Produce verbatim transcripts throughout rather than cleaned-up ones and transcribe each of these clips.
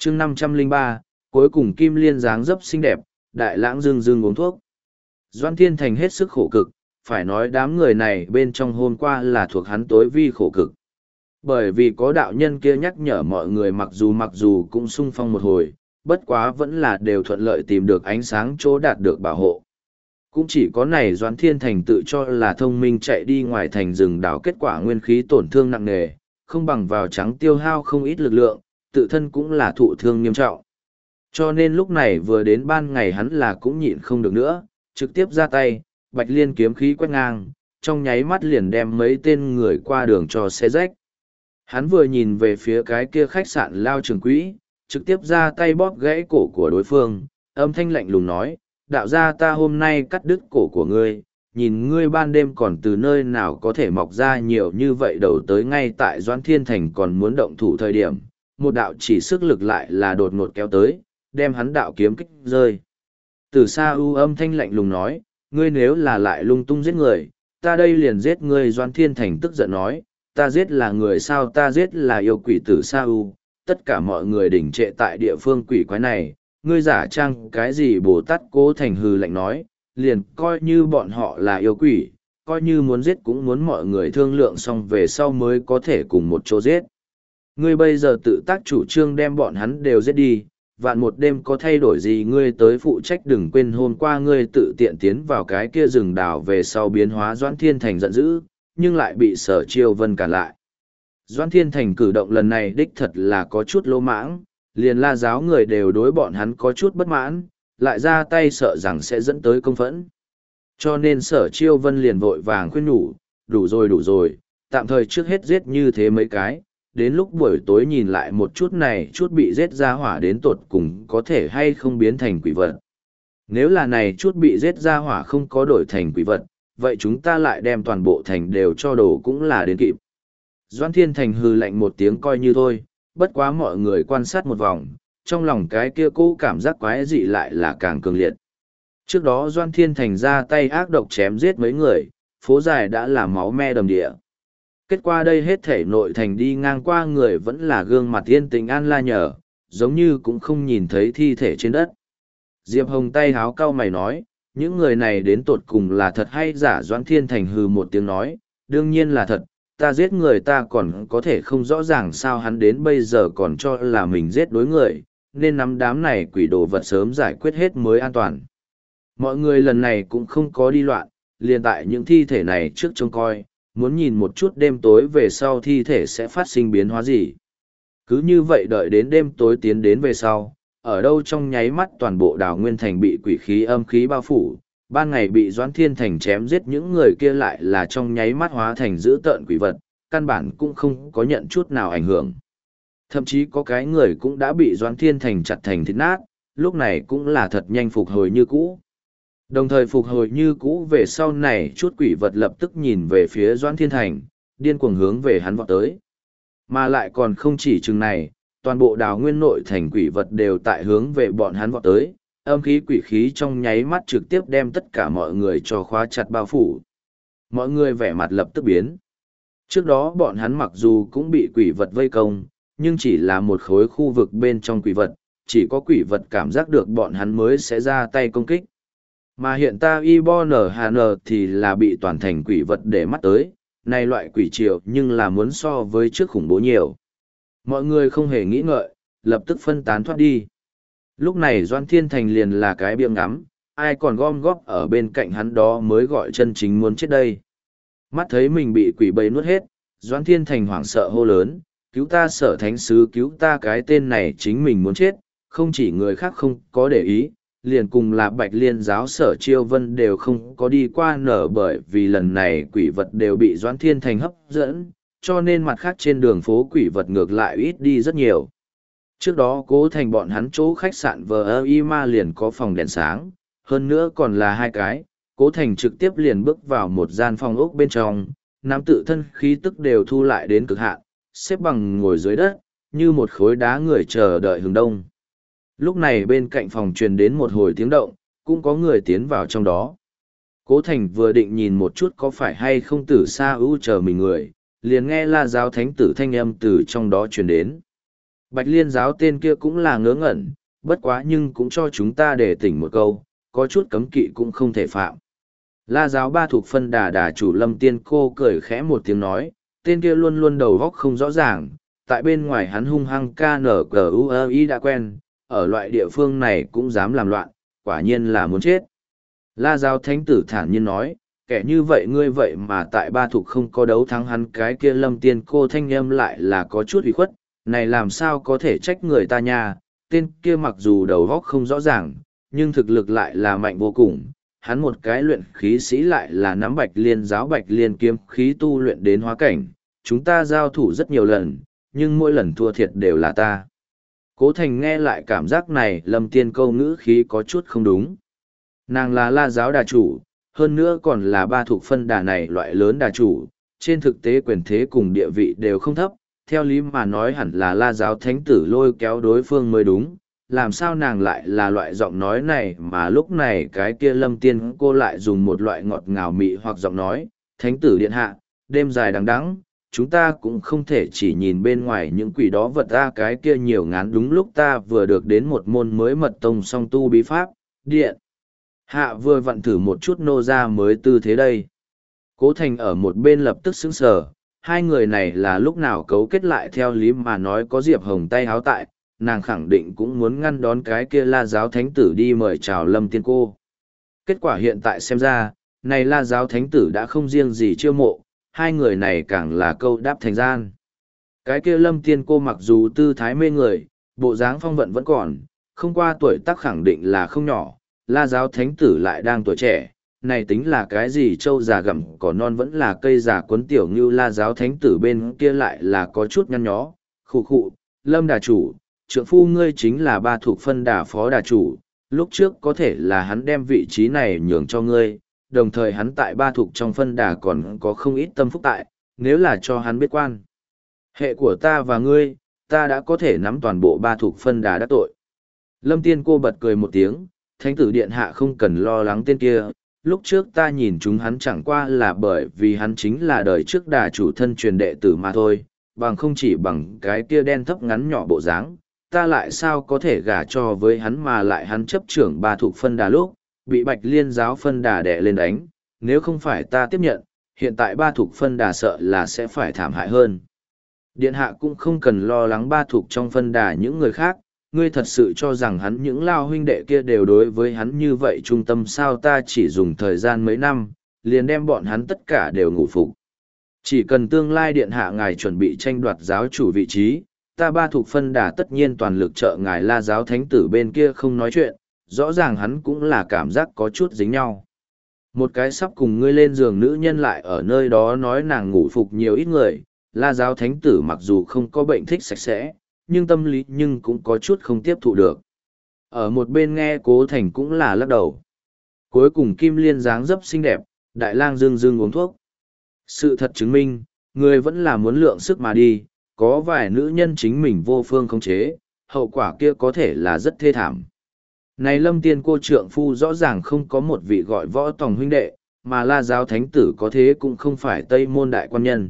chương năm trăm lẻ ba, cuối cùng Kim Liên dáng dấp xinh đẹp, Đại Lãng dưng dưng uống thuốc. Doan Thiên Thành hết sức khổ cực, phải nói đám người này bên trong hôm qua là thuộc hắn tối vi khổ cực. Bởi vì có đạo nhân kia nhắc nhở mọi người mặc dù mặc dù cũng sung phong một hồi, bất quá vẫn là đều thuận lợi tìm được ánh sáng chỗ đạt được bảo hộ. Cũng chỉ có này Doãn Thiên Thành tự cho là thông minh chạy đi ngoài thành rừng đảo, kết quả nguyên khí tổn thương nặng nề, không bằng vào trắng tiêu hao không ít lực lượng, tự thân cũng là thụ thương nghiêm trọng. Cho nên lúc này vừa đến ban ngày hắn là cũng nhịn không được nữa, trực tiếp ra tay, bạch liên kiếm khí quét ngang, trong nháy mắt liền đem mấy tên người qua đường cho xe rách. Hắn vừa nhìn về phía cái kia khách sạn lao trường quỹ, trực tiếp ra tay bóp gãy cổ của đối phương, âm thanh lạnh lùng nói, đạo gia ta hôm nay cắt đứt cổ của ngươi, nhìn ngươi ban đêm còn từ nơi nào có thể mọc ra nhiều như vậy đầu tới ngay tại Doãn Thiên Thành còn muốn động thủ thời điểm, một đạo chỉ sức lực lại là đột ngột kéo tới, đem hắn đạo kiếm kích rơi. Từ xa u âm thanh lạnh lùng nói, ngươi nếu là lại lung tung giết người, ta đây liền giết ngươi. Doãn Thiên Thành tức giận nói, ta giết là người sao, ta giết là yêu quỷ. Tử Sa U, tất cả mọi người đỉnh trệ tại địa phương quỷ quái này, ngươi giả trang cái gì? Bồ Tát Cố Thành hừ lạnh nói, liền coi như bọn họ là yêu quỷ, coi như muốn giết cũng muốn mọi người thương lượng xong về sau mới có thể cùng một chỗ giết. Ngươi bây giờ tự tác chủ trương đem bọn hắn đều giết đi, vạn một đêm có thay đổi gì ngươi tới phụ trách. Đừng quên hôm qua ngươi tự tiện tiến vào cái kia rừng đảo về sau biến hóa. Doãn Thiên Thành giận dữ, nhưng lại bị Sở Chiêu Vân cản lại. Doãn Thiên Thành cử động lần này đích thật là có chút lỗ mãng, liền La giáo người đều đối bọn hắn có chút bất mãn, lại ra tay sợ rằng sẽ dẫn tới công phẫn. Cho nên Sở Chiêu Vân liền vội vàng khuyên nhủ, đủ rồi đủ rồi, tạm thời trước hết giết như thế mấy cái, đến lúc buổi tối nhìn lại một chút này chút bị giết ra hỏa đến tột cùng có thể hay không biến thành quỷ vật. Nếu là này chút bị giết ra hỏa không có đổi thành quỷ vật, vậy chúng ta lại đem toàn bộ thành đều cho đồ cũng là đến kịp. Doãn Thiên Thành hừ lạnh một tiếng coi như thôi, bất quá mọi người quan sát một vòng, trong lòng cái kia cũ cảm giác quái dị lại là càng cường liệt. Trước đó Doãn Thiên Thành ra tay ác độc chém giết mấy người, phố dài đã là máu me đầm địa. Kết quả đây hết thể nội thành đi ngang qua người vẫn là gương mặt yên tĩnh an la nhở, giống như cũng không nhìn thấy thi thể trên đất. Diệp Hồng tay háo cau mày nói, những người này đến tột cùng là thật hay giả? Doãn Thiên Thành hừ một tiếng nói, đương nhiên là thật, ta giết người ta còn có thể không rõ ràng sao? Hắn đến bây giờ còn cho là mình giết đối người, nên nắm đám này quỷ đồ vật sớm giải quyết hết mới an toàn. Mọi người lần này cũng không có đi loạn, liền tại những thi thể này trước trông coi, muốn nhìn một chút đêm tối về sau thi thể sẽ phát sinh biến hóa gì. Cứ như vậy đợi đến đêm tối tiến đến về sau, ở đâu trong nháy mắt toàn bộ đảo Nguyên Thành bị quỷ khí âm khí bao phủ, ban ngày bị Doãn Thiên Thành chém giết những người kia lại là trong nháy mắt hóa thành dữ tợn quỷ vật, căn bản cũng không có nhận chút nào ảnh hưởng. Thậm chí có cái người cũng đã bị Doãn Thiên Thành chặt thành thịt nát, lúc này cũng là thật nhanh phục hồi như cũ. Đồng thời phục hồi như cũ về sau này chút quỷ vật lập tức nhìn về phía Doãn Thiên Thành, điên cuồng hướng về hắn vọt tới. Mà lại còn không chỉ chừng này, toàn bộ đào nguyên nội thành quỷ vật đều tại hướng về bọn hắn vọt tới, âm khí quỷ khí trong nháy mắt trực tiếp đem tất cả mọi người cho khóa chặt bao phủ. Mọi người vẻ mặt lập tức biến. Trước đó bọn hắn mặc dù cũng bị quỷ vật vây công, nhưng chỉ là một khối khu vực bên trong quỷ vật, chỉ có quỷ vật cảm giác được bọn hắn mới sẽ ra tay công kích. Mà hiện ta Ibon Hàn thì là bị toàn thành quỷ vật để mắt tới, này loại quỷ triều nhưng là muốn so với trước khủng bố nhiều. Mọi người không hề nghĩ ngợi, lập tức phân tán thoát đi. Lúc này Doãn Thiên Thành liền là cái biếng ngắm, ai còn gom góp ở bên cạnh hắn đó mới gọi chân chính muốn chết đây. Mắt thấy mình bị quỷ bầy nuốt hết, Doãn Thiên Thành hoảng sợ hô lớn, cứu ta Sở Thánh Sứ, cứu ta! Cái tên này chính mình muốn chết, không chỉ người khác không có để ý, liền cùng là Bạch Liên giáo Sở Chiêu Vân đều không có đi qua nở, bởi vì lần này quỷ vật đều bị Doãn Thiên Thành hấp dẫn, cho nên mặt khác trên đường phố quỷ vật ngược lại ít đi rất nhiều. Trước đó Cố Thành bọn hắn chỗ khách sạn vờ y ma liền có phòng đèn sáng, hơn nữa còn là hai cái, Cố Thành trực tiếp liền bước vào một gian phòng ốc bên trong, nắm tự thân khí tức đều thu lại đến cực hạn, xếp bằng ngồi dưới đất, như một khối đá người chờ đợi hướng đông. Lúc này bên cạnh phòng truyền đến một hồi tiếng động, cũng có người tiến vào trong đó. Cố Thành vừa định nhìn một chút có phải hay không Tử Sa ưu chờ mình người, liền nghe La giáo thánh tử thanh âm từ trong đó truyền đến. Bạch Liên giáo tên kia cũng là ngớ ngẩn, bất quá nhưng cũng cho chúng ta để tỉnh một câu, có chút cấm kỵ cũng không thể phạm. La giáo ba thuộc phân đà đà chủ Lâm Tiên Cô cười khẽ một tiếng nói, tên kia luôn luôn đầu góc không rõ ràng, tại bên ngoài hắn hung hăng ca nở cờ u ơ y đã quen, ở loại địa phương này cũng dám làm loạn, quả nhiên là muốn chết. La giáo thánh tử thản nhiên nói, kẻ như vậy ngươi vậy mà tại ba thuộc không có đấu thắng hắn, cái kia Lâm Tiên Cô thanh âm lại là có chút ủy khuất, này làm sao có thể trách người ta nha, tên kia mặc dù đầu góc không rõ ràng, nhưng thực lực lại là mạnh vô cùng. Hắn một cái luyện khí sĩ lại là nắm Bạch Liên giáo Bạch Liên kiếm khí tu luyện đến hóa cảnh, chúng ta giao thủ rất nhiều lần, nhưng mỗi lần thua thiệt đều là ta. Cố Thành nghe lại cảm giác này Lâm Tiên Câu ngữ khí có chút không đúng. Nàng là La giáo đà chủ, hơn nữa còn là ba thuộc phân đà này loại lớn đà chủ, trên thực tế quyền thế cùng địa vị đều không thấp, theo lý mà nói hẳn là La giáo thánh tử lôi kéo đối phương mới đúng. Làm sao nàng lại là loại giọng nói này mà lúc này cái kia Lâm Tiên Cô lại dùng một loại ngọt ngào mị hoặc giọng nói, thánh tử điện hạ, đêm dài đằng đẵng, chúng ta cũng không thể chỉ nhìn bên ngoài những quỷ đó vật ra cái kia nhiều ngán, đúng lúc ta vừa được đến một môn mới mật tông song tu bí pháp, điện. Hạ vừa vặn thử một chút nô ra mới tư thế đây. Cố Thành ở một bên lập tức sững sờ, hai người này là lúc nào cấu kết lại theo lý mà nói có Diệp Hồng tay háo tại, nàng khẳng định cũng muốn ngăn đón cái kia La giáo thánh tử đi mời chào Lâm Tiên Cô. Kết quả hiện tại xem ra, này La giáo thánh tử đã không riêng gì chiêu mộ, hai người này càng là câu đáp thành gian. Cái kia Lâm Tiên Cô mặc dù tư thái mê người, bộ dáng phong vận vẫn còn, không qua tuổi tác khẳng định là không nhỏ, La giáo thánh tử lại đang tuổi trẻ, này tính là cái gì trâu già gặm cỏ non vẫn là cây già cuốn tiểu như La giáo thánh tử bên kia lại là có chút nhăn nhó, khụ khụ, Lâm đà chủ, trượng phu ngươi chính là ba thuộc phân đà phó đà chủ, lúc trước có thể là hắn đem vị trí này nhường cho ngươi, đồng thời hắn tại ba thuộc trong phân đà còn có không ít tâm phúc tại, nếu là cho hắn biết quan. Hệ của ta và ngươi, ta đã có thể nắm toàn bộ ba thuộc phân đà đắc tội. Lâm Tiên Cô bật cười một tiếng, thánh tử điện hạ không cần lo lắng tên kia, lúc trước ta nhìn chúng hắn chẳng qua là bởi vì hắn chính là đời trước đà chủ thân truyền đệ tử mà thôi, bằng không chỉ bằng cái kia đen thấp ngắn nhỏ bộ dáng, ta lại sao có thể gả cho với hắn mà lại hắn chấp trưởng ba thuộc phân đà lúc, bị Bạch Liên giáo phân đà đè lên đánh, nếu không phải ta tiếp nhận, hiện tại ba thuộc phân đà sợ là sẽ phải thảm hại hơn. Điện hạ cũng không cần lo lắng ba thuộc trong phân đà những người khác, ngươi thật sự cho rằng hắn những lao huynh đệ kia đều đối với hắn như vậy trung tâm sao, ta chỉ dùng thời gian mấy năm, liền đem bọn hắn tất cả đều ngủ phục. Chỉ cần tương lai điện hạ ngài chuẩn bị tranh đoạt giáo chủ vị trí, ta ba thuộc phân đà tất nhiên toàn lực trợ ngài La giáo thánh tử bên kia không nói chuyện, rõ ràng hắn cũng là cảm giác có chút dính nhau. Một cái sắp cùng ngươi lên giường nữ nhân lại ở nơi đó nói nàng ngủ phục nhiều ít người, La giáo thánh tử mặc dù không có bệnh thích sạch sẽ, nhưng tâm lý nhưng cũng có chút không tiếp thụ được. Ở một bên nghe Cố Thành cũng là lắc đầu. Cuối cùng Kim Liên dáng dấp xinh đẹp, đại lang dương dương uống thuốc. Sự thật chứng minh, người vẫn là muốn lượng sức mà đi, có vài nữ nhân chính mình vô phương khống chế, hậu quả kia có thể là rất thê thảm. Này Lâm Tiên Cô trượng phu rõ ràng không có một vị gọi võ tòng huynh đệ, mà La giáo thánh tử có thế cũng không phải Tây môn đại quan nhân.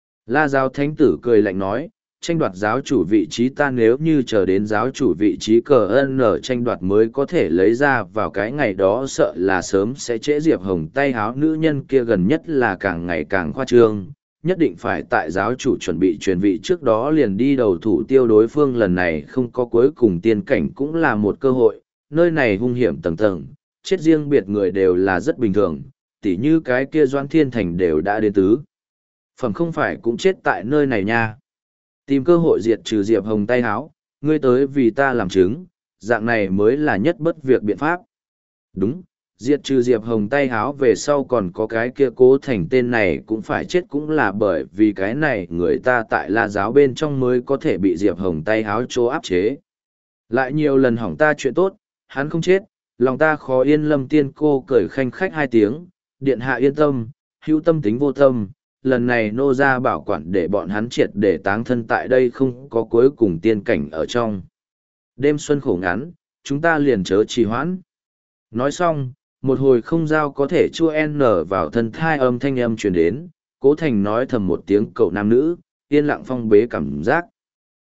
La giáo thánh tử cười lạnh nói, tranh đoạt giáo chủ vị trí ta nếu như chờ đến giáo chủ vị trí cờ ân ở tranh đoạt mới có thể lấy ra vào cái ngày đó sợ là sớm sẽ trễ Diệp Hồng tay háo nữ nhân kia gần nhất là càng ngày càng khoa trương, nhất định phải tại giáo chủ chuẩn bị truyền vị trước đó liền đi đầu thủ tiêu đối phương, lần này không có cuối cùng tiên cảnh cũng là một cơ hội, nơi này hung hiểm tầng tầng, chết riêng biệt người đều là rất bình thường, tỉ như cái kia Doan Thiên Thành đều đã đến tứ. Phẩm không phải cũng chết tại nơi này nha. Tìm cơ hội diệt trừ Diệp Hồng tay háo, ngươi tới vì ta làm chứng, dạng này mới là nhất bất việc biện pháp. Đúng, diệt trừ Diệp Hồng tay háo về sau còn có cái kia Cố Thành tên này cũng phải chết, cũng là bởi vì cái này người ta tại La giáo bên trong mới có thể bị Diệp Hồng tay háo chỗ áp chế. Lại nhiều lần hỏng ta chuyện tốt, hắn không chết, lòng ta khó yên. Lâm Tiên Cô cười khanh khách hai tiếng, điện hạ yên tâm, hữu tâm tính vô tâm, lần này nô ra bảo quản để bọn hắn triệt để táng thân tại đây không có cuối cùng tiên cảnh ở trong. Đêm xuân khổ ngắn, chúng ta liền chớ trì hoãn. Nói xong, một hồi không giao có thể chua n vào thân thai âm thanh âm truyền đến, Cố Thành nói thầm một tiếng cậu nam nữ, yên lặng phong bế cảm giác.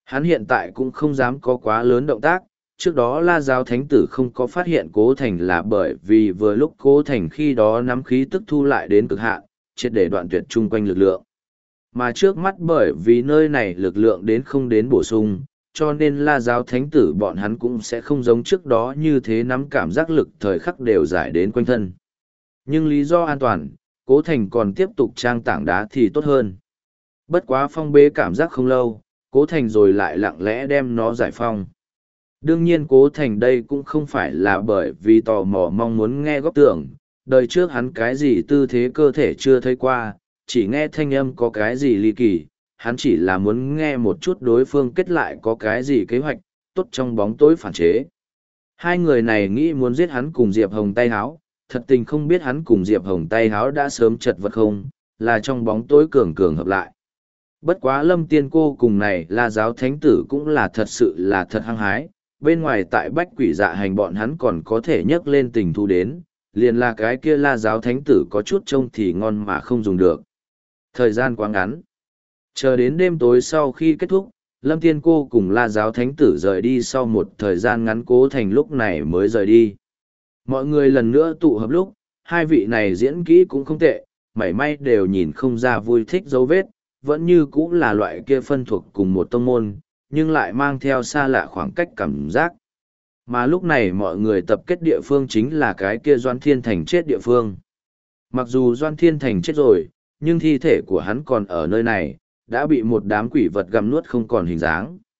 Hắn hiện tại cũng không dám có quá lớn động tác, trước đó La Giáo Thánh Tử không có phát hiện Cố Thành là bởi vì vừa lúc Cố Thành khi đó nắm khí tức thu lại đến cực hạn, triệt để đoạn tuyệt chung quanh lực lượng. Mà trước mắt bởi vì nơi này lực lượng đến không đến bổ sung, cho nên La Giáo Thánh Tử bọn hắn cũng sẽ không giống trước đó như thế nắm cảm giác lực thời khắc đều giải đến quanh thân. Nhưng lý do an toàn, Cố Thành còn tiếp tục trang tảng đá thì tốt hơn. Bất quá phong bế cảm giác không lâu, Cố Thành rồi lại lặng lẽ đem nó giải phong. Đương nhiên Cố Thành đây cũng không phải là bởi vì tò mò mong muốn nghe góc tưởng, đời trước hắn cái gì tư thế cơ thể chưa thấy qua, chỉ nghe thanh âm có cái gì ly kỳ, hắn chỉ là muốn nghe một chút đối phương kết lại có cái gì kế hoạch, tốt trong bóng tối phản chế. Hai người này nghĩ muốn giết hắn cùng Diệp Hồng tay háo, thật tình không biết hắn cùng Diệp Hồng tay háo đã sớm chật vật không, là trong bóng tối cường cường hợp lại. Bất quá Lâm Tiên Cô cùng này La Giáo Thánh Tử cũng là thật sự là thật hăng hái, bên ngoài tại Bách Quỷ Dạ Hành bọn hắn còn có thể nhấc lên tình thú đến, liền là cái kia La Giáo Thánh Tử có chút trông thì ngon mà không dùng được. Thời gian quá ngắn. Chờ đến đêm tối sau khi kết thúc, Lâm Tiên Cô cùng La Giáo Thánh Tử rời đi sau một thời gian ngắn, Cố Thành lúc này mới rời đi. Mọi người lần nữa tụ hợp lúc, hai vị này diễn kỹ cũng không tệ, mảy may đều nhìn không ra vui thích dấu vết, vẫn như cũng là loại kia phân thuộc cùng một tông môn, nhưng lại mang theo xa lạ khoảng cách cảm giác. Mà lúc này mọi người tập kết địa phương chính là cái kia Doan Thiên Thành chết địa phương. Mặc dù Doan Thiên Thành chết rồi, nhưng thi thể của hắn còn ở nơi này, đã bị một đám quỷ vật gặm nuốt không còn hình dáng.